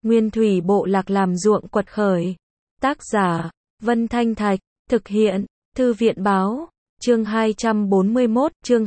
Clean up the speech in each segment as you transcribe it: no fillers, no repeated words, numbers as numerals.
Nguyên thủy bộ lạc làm ruộng quật khởi. Tác giả, Vân Thanh Thạch, thực hiện, Thư viện báo, chương 241, chương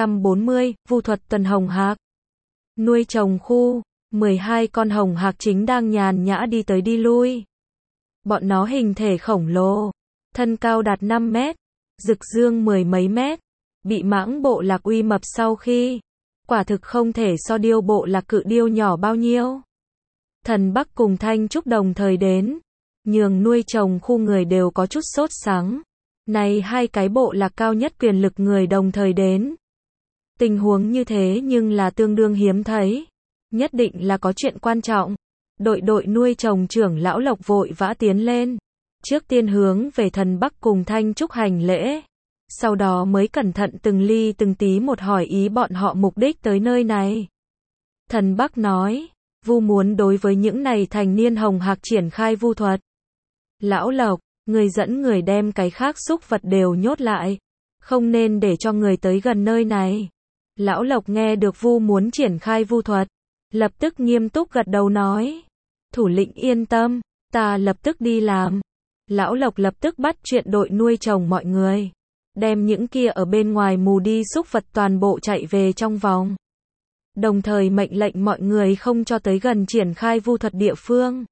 240, vu thuật tuần hồng hạc. Nuôi trồng khu, 12 con hồng hạc chính đang nhàn nhã đi tới đi lui. Bọn nó hình thể khổng lồ, thân cao đạt 5 mét, rực dương mười mấy mét, bị mãng bộ lạc uy mập sau khi, quả thực không thể so điêu bộ lạc cự điêu nhỏ bao nhiêu. Thần Bắc cùng Thanh Trúc đồng thời đến, nhường nuôi trồng khu người đều có chút sốt sắng. Này hai cái bộ lạc cao nhất quyền lực người đồng thời đến. Tình huống như thế nhưng là tương đương hiếm thấy. Nhất định là có chuyện quan trọng. Đội nuôi trồng trưởng lão Lộc vội vã tiến lên. Trước tiên hướng về thần Bắc cùng Thanh Trúc hành lễ. Sau đó mới cẩn thận từng ly từng tí một hỏi ý bọn họ mục đích tới nơi này. Thần Bắc nói, vu muốn đối với những này thành niên hồng hạc triển khai vu thuật. Lão Lộc, người dẫn người đem cái khác súc vật đều nhốt lại. Không nên để cho người tới gần nơi này. Lão Lộc nghe được vu muốn triển khai vu thuật. Lập tức nghiêm túc gật đầu nói. Thủ lĩnh yên tâm, ta lập tức đi làm. Lão Lộc lập tức bắt chuyện đội nuôi trồng mọi người. Đem những kia ở bên ngoài mù đi súc vật toàn bộ chạy về trong vòng. Đồng thời mệnh lệnh mọi người không cho tới gần triển khai vu thuật địa phương.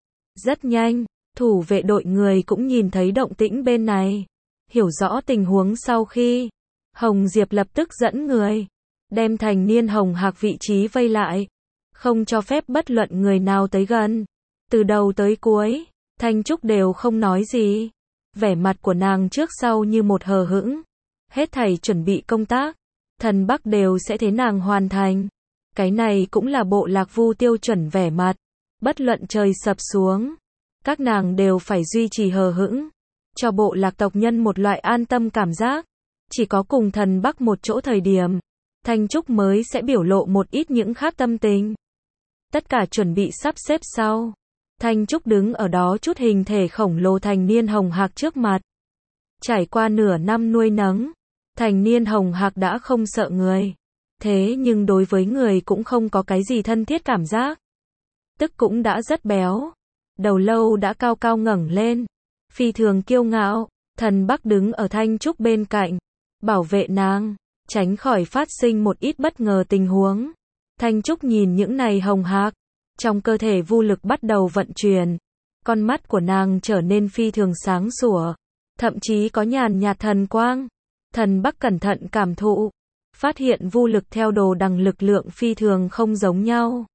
Rất nhanh, thủ vệ đội người cũng nhìn thấy động tĩnh bên này. Hiểu rõ tình huống sau khi, Hồng Diệp lập tức dẫn người, đem thành niên hồng hạc vị trí vây lại. Không cho phép bất luận người nào tới gần. Từ đầu tới cuối, Thanh Trúc đều không nói gì. Vẻ mặt của nàng trước sau như một hờ hững. Hết thảy chuẩn bị công tác, thần Bắc đều sẽ thế nàng hoàn thành. Cái này cũng là bộ lạc vu tiêu chuẩn vẻ mặt. Bất luận trời sập xuống, các nàng đều phải duy trì hờ hững. Cho bộ lạc tộc nhân một loại an tâm cảm giác. Chỉ có cùng thần Bắc một chỗ thời điểm, Thanh Trúc mới sẽ biểu lộ một ít những khác tâm tình. Tất cả chuẩn bị sắp xếp sau. Thanh Trúc đứng ở đó chút hình thể khổng lồ thành niên hồng hạc trước mặt. Trải qua nửa năm nuôi nấng, thành niên hồng hạc đã không sợ người. Thế nhưng đối với người cũng không có cái gì thân thiết cảm giác. Tức cũng đã rất béo. Đầu lâu đã cao cao ngẩng lên. Phi thường kiêu ngạo. Thần Bắc đứng ở Thanh Trúc bên cạnh. Bảo vệ nàng. Tránh khỏi phát sinh một ít bất ngờ tình huống. Thanh Trúc nhìn những này hồng hạc. Trong cơ thể vu lực bắt đầu vận chuyển. Con mắt của nàng trở nên phi thường sáng sủa. Thậm chí có nhàn nhạt thần quang. Thần Bắc cẩn thận cảm thụ. Phát hiện vu lực theo đồ đằng lực lượng phi thường không giống nhau.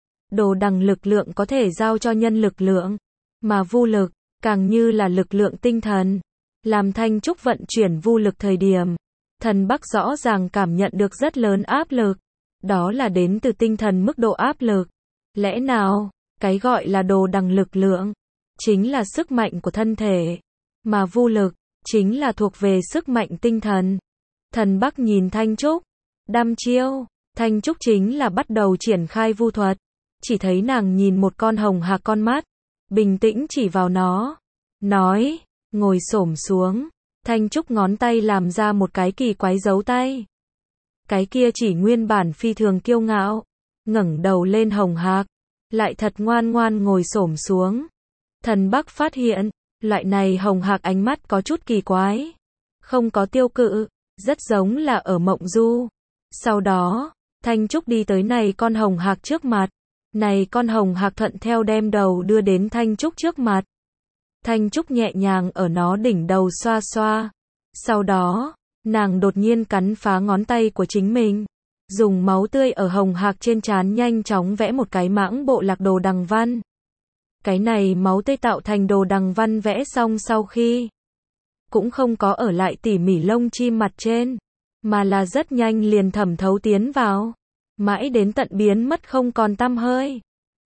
Đồ đằng lực lượng có thể giao cho nhân lực lượng. Mà vu lực, càng như là lực lượng tinh thần. Làm Thanh Trúc vận chuyển vu lực thời điểm. Thần Bắc rõ ràng cảm nhận được rất lớn áp lực. Đó là đến từ tinh thần mức độ áp lực. Lẽ nào, cái gọi là đồ đằng lực lượng, chính là sức mạnh của thân thể. Mà vu lực, chính là thuộc về sức mạnh tinh thần. Thần Bắc nhìn Thanh Trúc, đăm chiêu. Thanh Trúc chính là bắt đầu triển khai vu thuật. Chỉ thấy nàng nhìn một con hồng hạc con mắt, bình tĩnh chỉ vào nó. Nói, ngồi xổm xuống. Thanh Trúc ngón tay làm ra một cái kỳ quái dấu tay. Cái kia chỉ nguyên bản phi thường kiêu ngạo. Ngẩng đầu lên hồng hạc. Lại thật ngoan ngoan ngồi xổm xuống. Thần Bắc phát hiện, loại này hồng hạc ánh mắt có chút kỳ quái. Không có tiêu cự, rất giống là ở mộng du. Sau đó, Thanh Trúc đi tới này con hồng hạc trước mặt. Này con hồng hạc thuận theo đem đầu đưa đến Thanh Trúc trước mặt. Thanh Trúc nhẹ nhàng ở nó đỉnh đầu xoa xoa. Sau đó, nàng đột nhiên cắn phá ngón tay của chính mình. Dùng máu tươi ở hồng hạc trên trán nhanh chóng vẽ một cái mãng bộ lạc đồ đằng văn. Cái này máu tươi tạo thành đồ đằng văn vẽ xong sau khi, cũng không có ở lại tỉ mỉ lông chim mặt trên, mà là rất nhanh liền thẩm thấu tiến vào. Mãi đến tận biến mất không còn tăm hơi.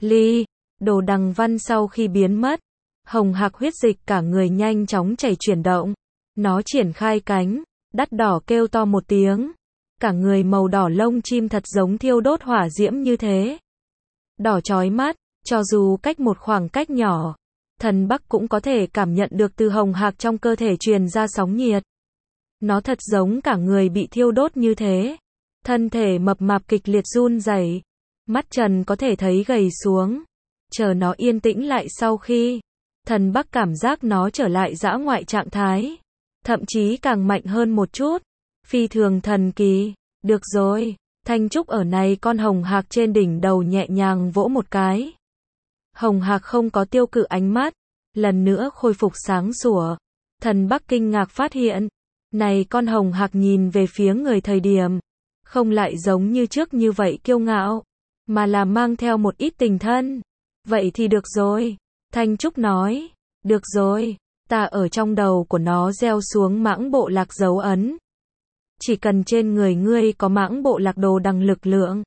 Đồ đằng văn sau khi biến mất, hồng hạc huyết dịch cả người nhanh chóng chảy chuyển động. Nó triển khai cánh, đắt đỏ kêu to một tiếng. Cả người màu đỏ lông chim thật giống thiêu đốt hỏa diễm như thế. Đỏ chói mắt, cho dù cách một khoảng cách nhỏ, thần Bắc cũng có thể cảm nhận được từ hồng hạc trong cơ thể truyền ra sóng nhiệt. Nó thật giống cả người bị thiêu đốt như thế. Thân thể mập mạp kịch liệt run rẩy, mắt trần có thể thấy gầy xuống. chờ nó yên tĩnh lại sau khi thần Bắc cảm giác nó trở lại dã ngoại trạng thái, thậm chí càng mạnh hơn một chút, phi thường thần kỳ. Được rồi, Thanh Trúc ở này con hồng hạc trên đỉnh đầu nhẹ nhàng vỗ một cái. Hồng hạc không có tiêu cự ánh mắt, lần nữa khôi phục sáng sủa. Thần Bắc kinh ngạc phát hiện, này con hồng hạc nhìn về phía người thời điểm, không lại giống như trước như vậy kiêu ngạo, mà là mang theo một ít tình thân. Vậy thì được rồi, Thanh Trúc nói, được rồi, ta ở trong đầu của nó gieo xuống mãng bộ lạc dấu ấn. Chỉ cần trên người ngươi có mãng bộ lạc đồ đằng lực lượng,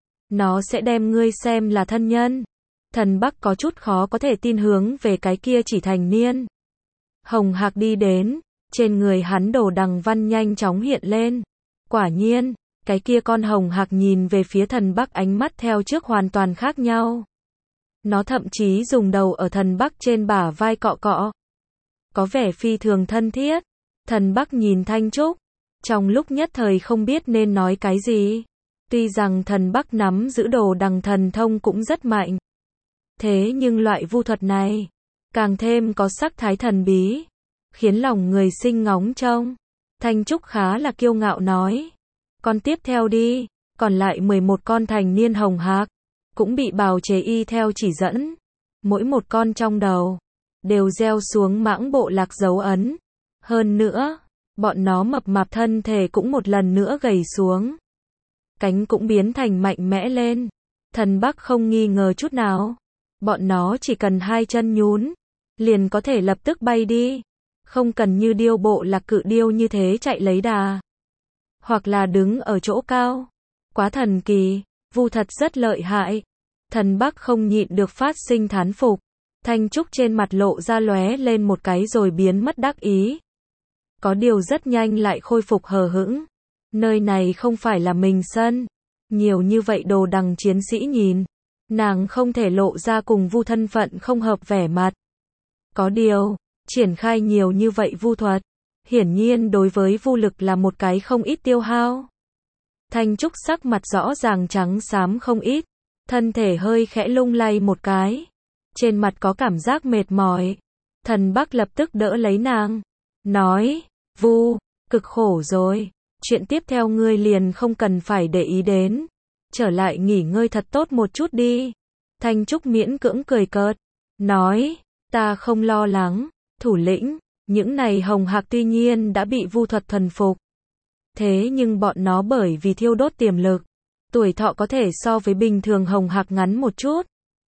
nó sẽ đem ngươi xem là thân nhân. Thần Bắc có chút khó có thể tin hướng về cái kia chỉ thành niên. Hồng hạc đi đến, trên người hắn đồ đằng văn nhanh chóng hiện lên. Quả nhiên, cái kia con hồng hạc nhìn về phía thần Bắc ánh mắt theo trước hoàn toàn khác nhau. Nó thậm chí dùng đầu ở thần Bắc trên bả vai cọ cọ. Có vẻ phi thường thân thiết. Thần Bắc nhìn Thanh Trúc, trong lúc nhất thời không biết nên nói cái gì. Tuy rằng thần Bắc nắm giữ đồ đằng thần thông cũng rất mạnh. Thế nhưng loại vu thuật này, càng thêm có sắc thái thần bí, khiến lòng người sinh ngóng trông. Thanh Trúc khá là kiêu ngạo nói. Con tiếp theo đi, còn lại 11 con thành niên hồng hạc, cũng bị bào chế y theo chỉ dẫn. Mỗi một con trong đầu, đều gieo xuống mãng bộ lạc dấu ấn. Hơn nữa, bọn nó mập mạp thân thể cũng một lần nữa gầy xuống. Cánh cũng biến thành mạnh mẽ lên. Thần Bắc không nghi ngờ chút nào. Bọn nó chỉ cần 2 chân nhún, liền có thể lập tức bay đi. Không cần như điêu bộ lạc cự điêu như thế chạy lấy đà. Hoặc là đứng ở chỗ cao. Quá thần kỳ, vu thật rất lợi hại. Thần Bắc không nhịn được phát sinh thán phục. Thanh Trúc trên mặt lộ ra lóe lên một cái rồi biến mất đắc ý. Có điều rất nhanh lại khôi phục hờ hững. Nơi này không phải là mình sân. Nhiều như vậy đồ đằng chiến sĩ nhìn. Nàng không thể lộ ra cùng vu thân phận không hợp vẻ mặt. Có điều, triển khai nhiều như vậy vu thuật, hiển nhiên đối với vu lực là một cái không ít tiêu hao. Thanh Trúc sắc mặt rõ ràng trắng xám không ít, thân thể hơi khẽ lung lay một cái. Trên mặt có cảm giác mệt mỏi. Thần Bắc lập tức đỡ lấy nàng, nói, vu, cực khổ rồi, chuyện tiếp theo ngươi liền không cần phải để ý đến. Trở lại nghỉ ngơi thật tốt một chút đi. Thanh Trúc miễn cưỡng cười cợt, nói, ta không lo lắng, thủ lĩnh, những này hồng hạc tuy nhiên đã bị vu thuật thuần phục. Thế nhưng bọn nó bởi vì thiêu đốt tiềm lực, tuổi thọ có thể so với bình thường hồng hạc ngắn một chút.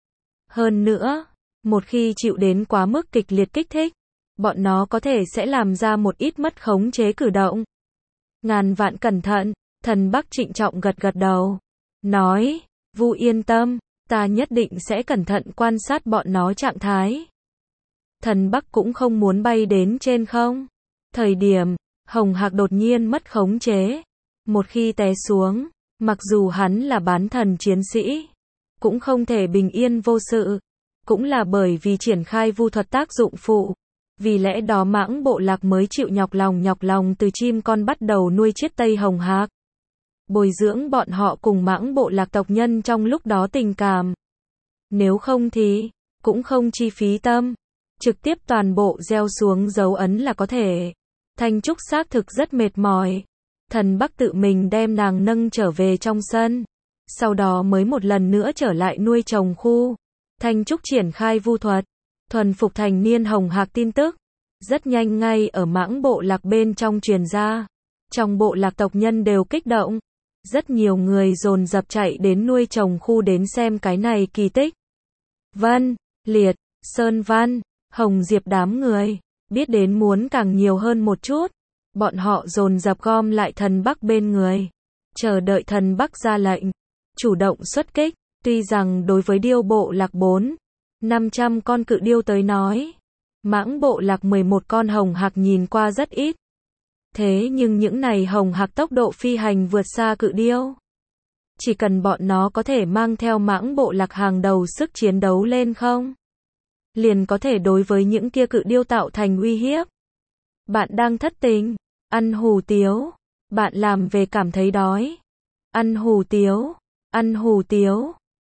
Hơn nữa, một khi chịu đến quá mức kịch liệt kích thích, bọn nó có thể sẽ làm ra một ít mất khống chế cử động. Ngàn vạn cẩn thận, thần Bắc trịnh trọng gật gật đầu. Nói, Vu yên tâm, ta nhất định sẽ cẩn thận quan sát bọn nó trạng thái. Thần Bắc cũng không muốn bay đến trên không. Thời điểm, hồng hạc đột nhiên mất khống chế. Một khi té xuống, mặc dù hắn là bán thần chiến sĩ, cũng không thể bình yên vô sự. Cũng là bởi vì triển khai vu thuật tác dụng phụ. Vì lẽ đó mãng bộ lạc mới chịu nhọc lòng từ chim con bắt đầu nuôi chiết tây hồng hạc. Bồi dưỡng bọn họ cùng mãng bộ lạc tộc nhân trong lúc đó tình cảm. Nếu không thì, cũng không chi phí tâm. Trực tiếp toàn bộ gieo xuống dấu ấn là có thể. Thanh Trúc xác thực rất mệt mỏi. Thần Bắc tự mình đem nàng nâng trở về trong sân. Sau đó mới một lần nữa trở lại nuôi trồng khu. Thanh Trúc triển khai vu thuật. Thuần phục thành niên hồng hạc tin tức. Rất nhanh ngay ở mãng bộ lạc bên trong truyền ra. Trong bộ lạc tộc nhân đều kích động. Rất nhiều người dồn dập chạy đến nuôi trồng khu đến xem cái này kỳ tích. Vân, Liệt, Sơn Văn, Hồng Diệp đám người, biết đến muốn càng nhiều hơn một chút. Bọn họ dồn dập gom lại thần Bắc bên người. Chờ đợi thần Bắc ra lệnh. Chủ động xuất kích. Tuy rằng đối với điêu bộ lạc 400-500 con cự điêu tới nói, mãng bộ lạc 11 con hồng hạc nhìn qua rất ít. Thế nhưng những này hồng hạc tốc độ phi hành vượt xa cự điêu. Chỉ cần bọn nó có thể mang theo mãng bộ lạc hàng đầu sức chiến đấu lên không, liền có thể đối với những kia cự điêu tạo thành uy hiếp. Bạn đang thất tình, ăn hủ tiếu, bạn làm về cảm thấy đói. Ăn hủ tiếu,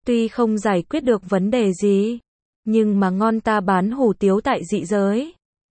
Tuy không giải quyết được vấn đề gì, nhưng mà ngon ta bán hủ tiếu tại dị giới.